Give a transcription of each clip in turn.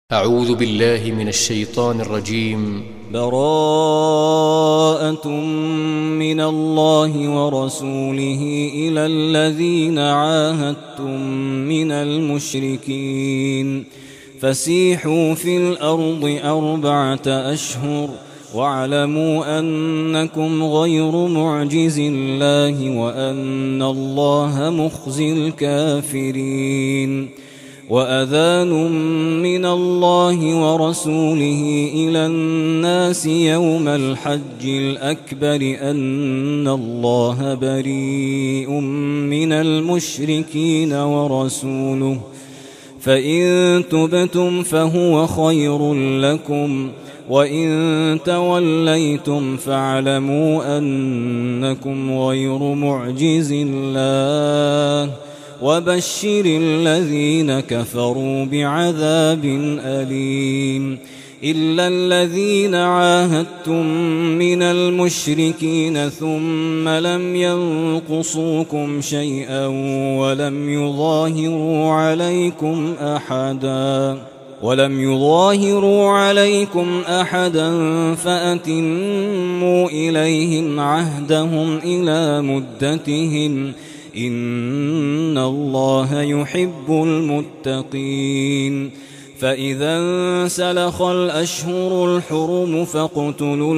أعوذ بالله من الشيطان الرجيم. براءة من الله ورسوله إلى الذين عاهدتم من المشركين فسيحوا في الأرض 4 أشهر واعلموا أنكم غير معجز الله وأن الله مخزي الكافرين. وأذان من الله ورسوله إلى الناس يوم الحج الأكبر أن الله بريء من المشركين ورسوله فإن تبتم فهو خير لكم وإن توليتم فاعلموا أنكم غير معجز الله وبشر الذين كفروا بعذاب أليم. إلا الذين عاهدتم من المشركين ثم لم ينقصوكم شيئا ولم يظاهروا عليكم أحدا فأتموا إليهم عهدهم إلى مدتهم إن الله يحب المتقين. فإذا انسلخ الأشهر الحرم فاقتلوا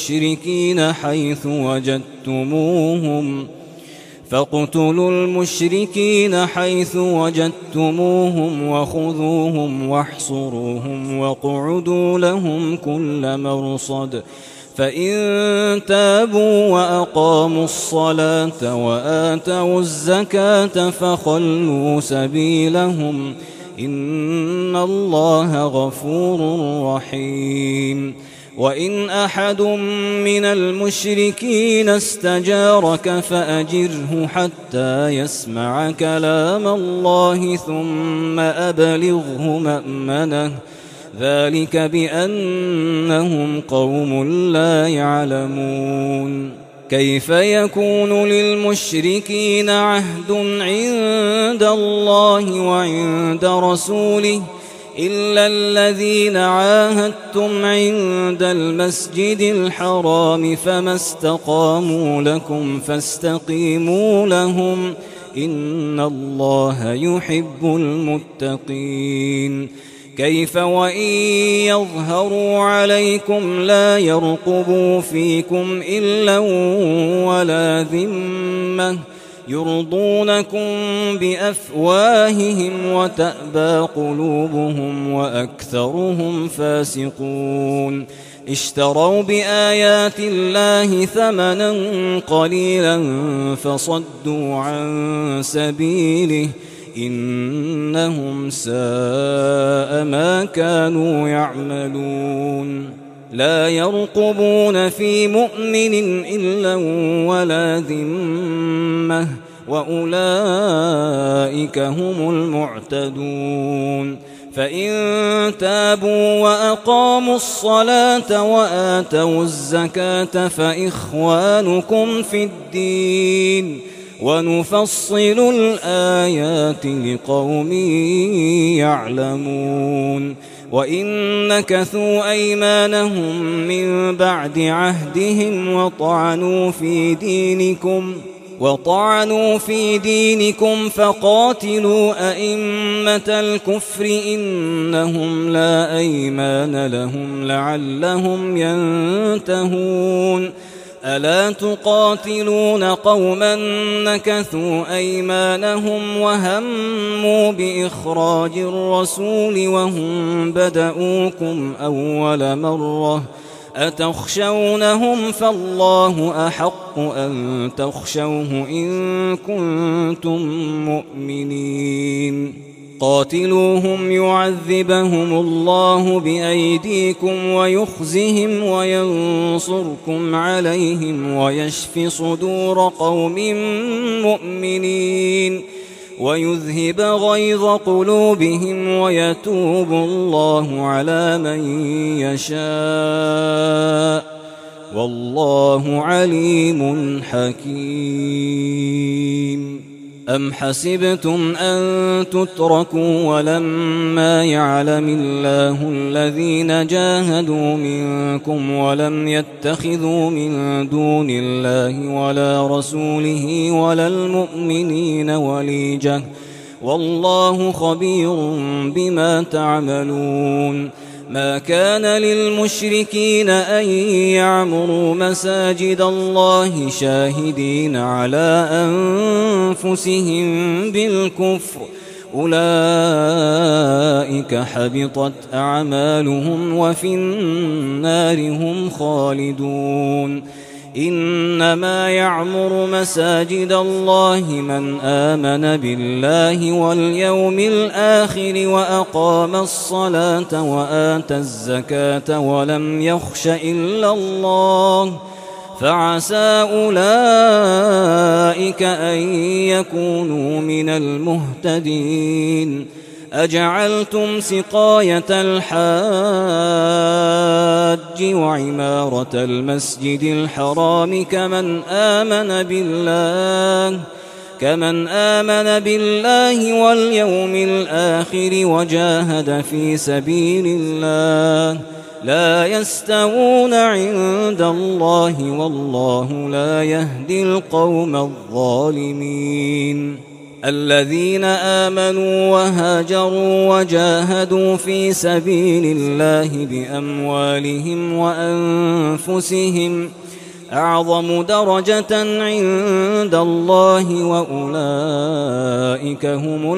المشركين حيث وجدتموهم وخذوهم واحصروهم واقعدوا لهم كل مرصد. فإن تابوا وأقاموا الصلاة وآتوا الزكاة فخلوا سبيلهم إن الله غفور رحيم. وإن أحد من المشركين استجارك فأجره حتى يسمع كلام الله ثم أبلغه مأمنه ذلك بأنهم قوم لا يعلمون. كيف يكون للمشركين عهد عند الله وعند رسوله إلا الذين عاهدتم عند المسجد الحرام فما استقاموا لكم فاستقيموا لهم إن الله يحب المتقين. كيف وإن يظهروا عليكم لا يرقبوا فيكم إلا ولا ذمة يرضونكم بأفواههم وتأبى قلوبهم وأكثرهم فاسقون. اشتروا بآيات الله ثمنا قليلا فصدوا عن سبيله إنهم ساء ما كانوا يعملون. لا يرقبون في مؤمن إلا ولا ذمة وأولئك هم المعتدون. فإن تابوا وأقاموا الصلاة وآتوا الزكاة فإخوانكم في الدين ونفصل الآيات لقوم يعلمون. وإن نكثوا أيمانهم من بعد عهدهم وطعنوا في دينكم فقاتلوا أئمة الكفر إنهم لا أيمان لهم لعلهم ينتهون. ألا تقاتلون قوما نكثوا أيمانهم وهموا بإخراج الرسول وهم بدؤوكم أول مرة أتخشونهم فالله أحق أن تخشوه إن كنتم مؤمنين. قاتلوهم يعذبهم الله بأيديكم ويخزهم وينصركم عليهم ويشف صدور قوم مؤمنين ويذهب غيظ قلوبهم ويتوب الله على من يشاء والله عليم حكيم. أم حسبتم أن تتركوا ولما يعلم الله الذين جاهدوا منكم ولم يتخذوا من دون الله ولا رسوله ولا المؤمنين وليجة والله خبير بما تعملون ما كان للمشركين أن يعمروا مساجد الله شاهدين على أنفسهم بالكفر أولئك حبطت أعمالهم وفي النار هم خالدون إنما يعمر مساجد الله من آمن بالله واليوم الآخر وأقام الصلاة وآتى الزكاة ولم يخش إلا الله فعسى أولئك أن يكونوا من المهتدين أجعلتم سقاية الحاج وعمارة المسجد الحرام كمن آمن بالله واليوم الآخر وجاهد في سبيل الله لا يستوون عند الله والله لا يهدي القوم الظالمين الذين آمنوا وهاجروا وجاهدوا في سبيل الله بأموالهم وأنفسهم أعظم درجة عند الله وأولئك هم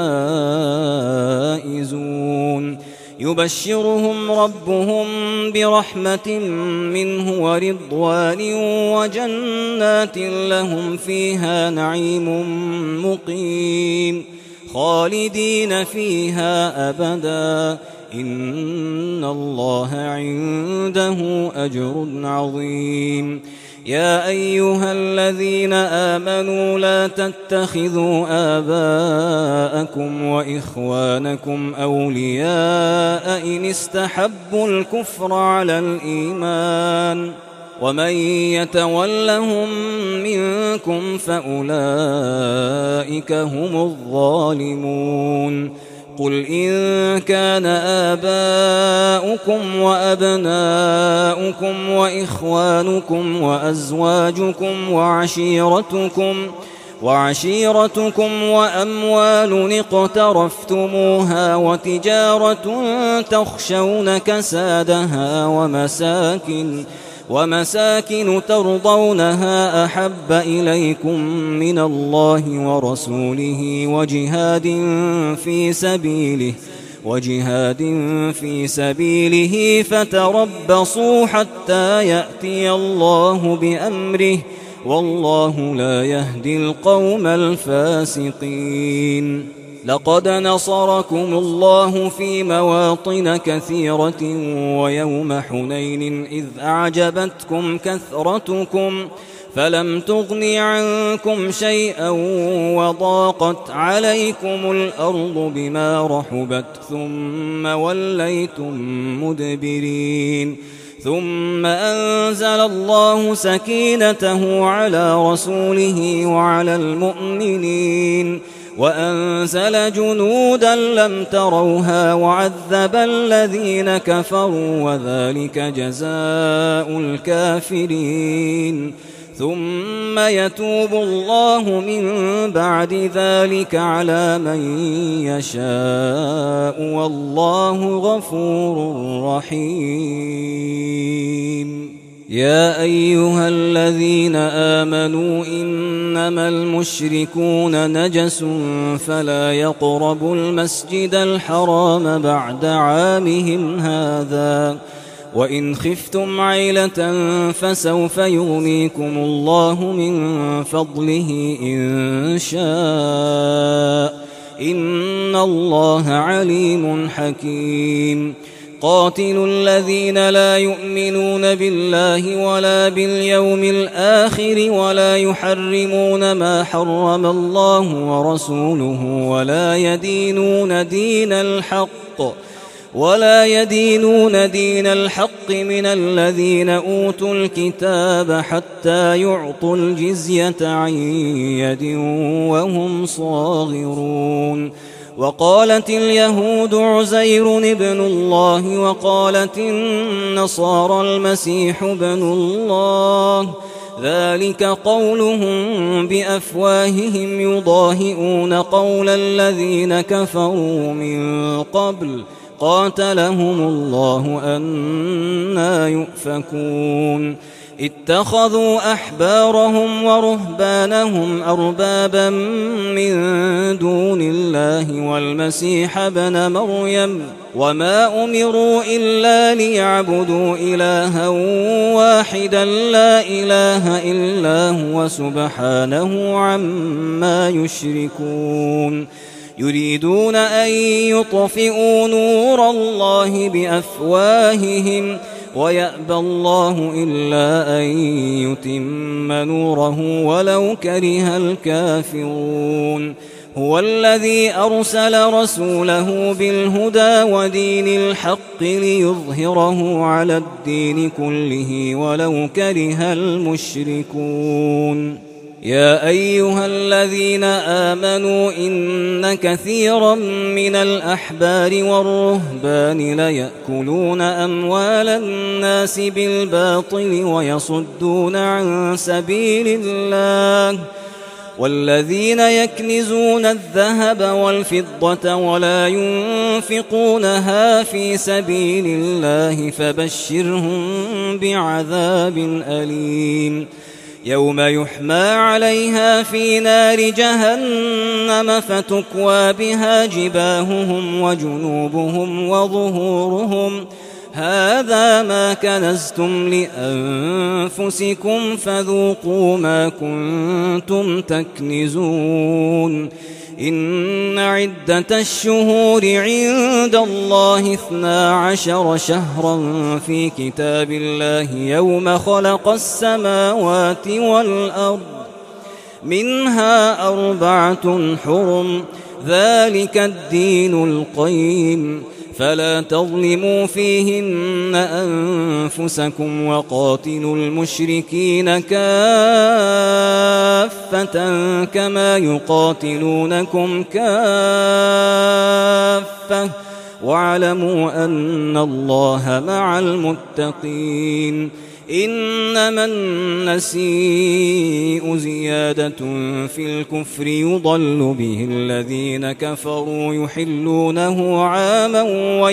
الفائزون يبشرهم ربهم برحمة منه ورضوان وجنات لهم فيها نعيم مقيم خالدين فيها أبدا إن الله عنده أجر عظيم يا أيها الذين آمنوا لا تتخذوا آباءكم وإخوانكم أولياء إن استحبوا الكفر على الإيمان ومن يتولهم منكم فأولئك هم الظالمون قل إن كان آباؤكم وأبناؤكم وإخوانكم وأزواجكم وعشيرتكم وأموال اقترفتموها وتجارة تخشون كسادها ومساكن ترضونها أحب إليكم من الله ورسوله وجهاد في سبيله فتربصوا حتى يأتي الله بأمره والله لا يهدي القوم الفاسقين لقد نصركم الله في مواطن كثيرة ويوم حنين إذ أعجبتكم كثرتكم فلم تغن عنكم شيئا وضاقت عليكم الأرض بما رحبت ثم وليتم مدبرين ثم أنزل الله سكينته على رسوله وعلى المؤمنين وأنزل جنودا لم تروها وعذب الذين كفروا وذلك جزاء الكافرين ثم يتوب الله من بعد ذلك على من يشاء والله غفور رحيم يا أيها الذين آمنوا إنما المشركون نجس فلا يقربوا المسجد الحرام بعد عامهم هذا وإن خفتم عيلة فسوف يغنيكم الله من فضله إن شاء إن الله عليم حكيم قاتلوا الذين لا يؤمنون بالله ولا باليوم الآخر ولا يحرمون ما حرم الله ورسوله ولا يدينون دين الحق ولا يدينون دين الحق من الذين أوتوا الكتاب حتى يعطوا الجزية عن يد وهم صاغرون. وقالت اليهود عزير ابن الله وقالت النصارى المسيح ابن الله، ذلك قولهم بأفواههم يضاهئون قول الذين كفروا من قبل قاتلهم الله أنى يؤفكون. اتخذوا أحبارهم ورهبانهم أربابا من دون الله والمسيح ابن مريم وما أمروا إلا ليعبدوا إلها واحدا لا إله إلا هو سبحانه عما يشركون. يريدون أن يطفئوا نور الله بأفواههم ويأبى الله إلا أن يتم نوره ولو كره الكافرون. هو الذي أرسل رسوله بالهدى ودين الحق ليظهره على الدين كله ولو كره المشركون. يا أيها الذين آمنوا إن كثيرا من الأحبار والرهبان ليأكلون أموال الناس بالباطل ويصدون عن سبيل الله، والذين يكنزون الذهب والفضة ولا ينفقونها في سبيل الله فبشرهم بعذاب أليم. يوم يحمى عليها في نار جهنم فتكوى بها جباههم وجنوبهم وظهورهم، هذا ما كنزتم لأنفسكم فذوقوا ما كنتم تكنزون. إن عدة الشهور عند الله 12 شهرا في كتاب الله يوم خلق السماوات والأرض، منها 4 حرم، ذلك الدين القيم، فلا تظلموا فيهن أنفسكم وقاتلوا المشركين كافة كما يقاتلونكم كافة واعلموا أن الله مع المتقين. إنما النسيء زيادة في الكفر يضل به الذين كفروا يحلونه عاما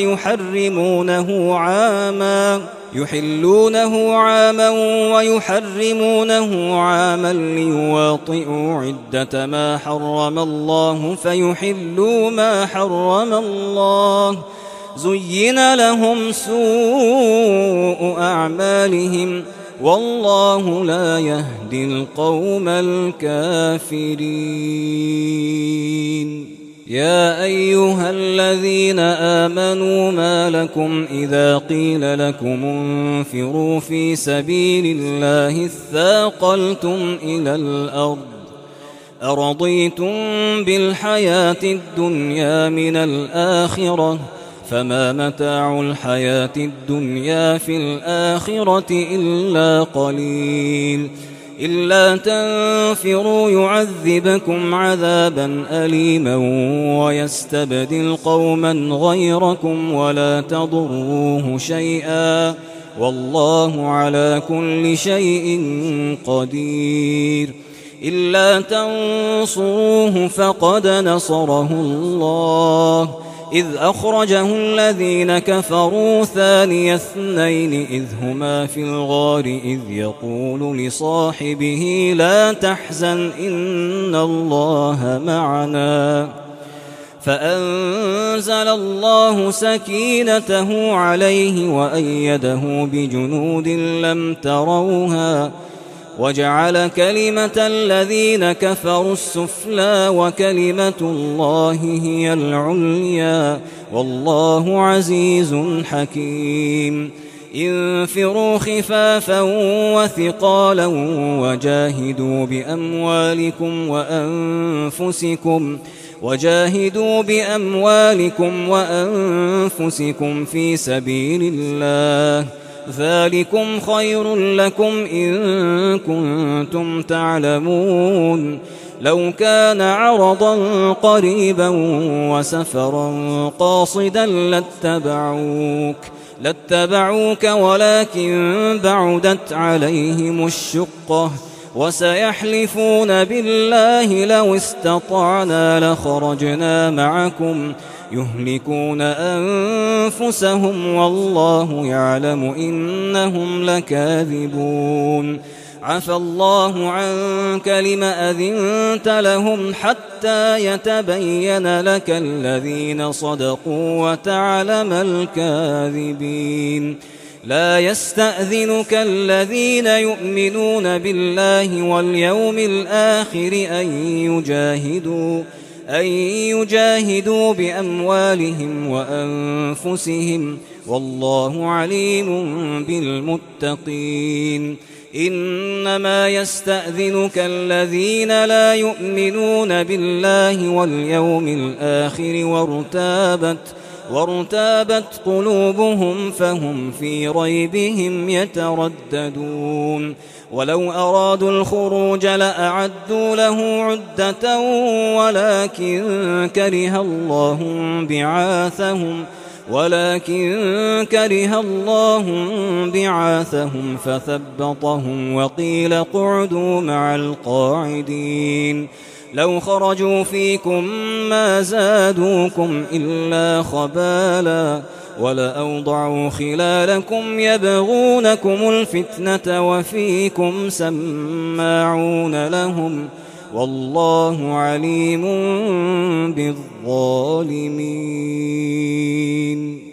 ويحرمونه عاما ليواطئوا عدة ما حرم الله فيحلوا ما حرم الله. زين لهم سوء أعمالهم والله لا يهدي القوم الكافرين. يا أيها الذين آمنوا ما لكم إذا قيل لكم انفروا في سبيل الله اثاقلتم إلى الأرض، أرضيتم بالحياة الدنيا من الآخرة، فما متاع الحياة الدنيا في الآخرة إلا قليل. إلا تنفروا يعذبكم عذابا أليما ويستبدل قوما غيركم ولا تضروه شيئا والله على كل شيء قدير. إلا تنصروه فقد نصره الله إذ أخرجه الذين كفروا ثاني اثنين إذ هما في الغار إذ يقول لصاحبه لا تحزن إن الله معنا، فأنزل الله سكينته عليه وأيده بجنود لم تروها وجعل كلمة الذين كفروا السفلى وكلمة الله هي العليا والله عزيز حكيم. انفروا خفافا وثقالا وجاهدوا بأموالكم وجاهدوا بأموالكم وأنفسكم في سبيل الله، ذلكم خير لكم إن كنتم تعلمون. لو كان عرضا قريبا وسفرا قاصدا لاتبعوك ولكن بعدت عليهم الشقة، وسيحلفون بالله لو استطعنا لخرجنا معكم يهلكون أنفسهم والله يعلم إنهم لكاذبون. عفى الله عنك لم أذنت لهم حتى يتبين لك الذين صدقوا وتعلم الكاذبين. لا يستأذنك الذين يؤمنون بالله واليوم الآخر أن يجاهدوا بأموالهم وأنفسهم والله عليم بالمتقين. إنما يستأذنك الذين لا يؤمنون بالله واليوم الآخر وارتابت قلوبهم فهم في ريبهم يترددون. ولو أرادوا الخروج لأعدوا له عدة ولكن كره الله بعاثهم فثبطهم وقيل اقعدوا مع القاعدين. لو خرجوا فيكم ما زادوكم إلا خبالا ولأوضعوا خلالكم يبغونكم الفتنة وفيكم سماعون لهم والله عليم بالظالمين.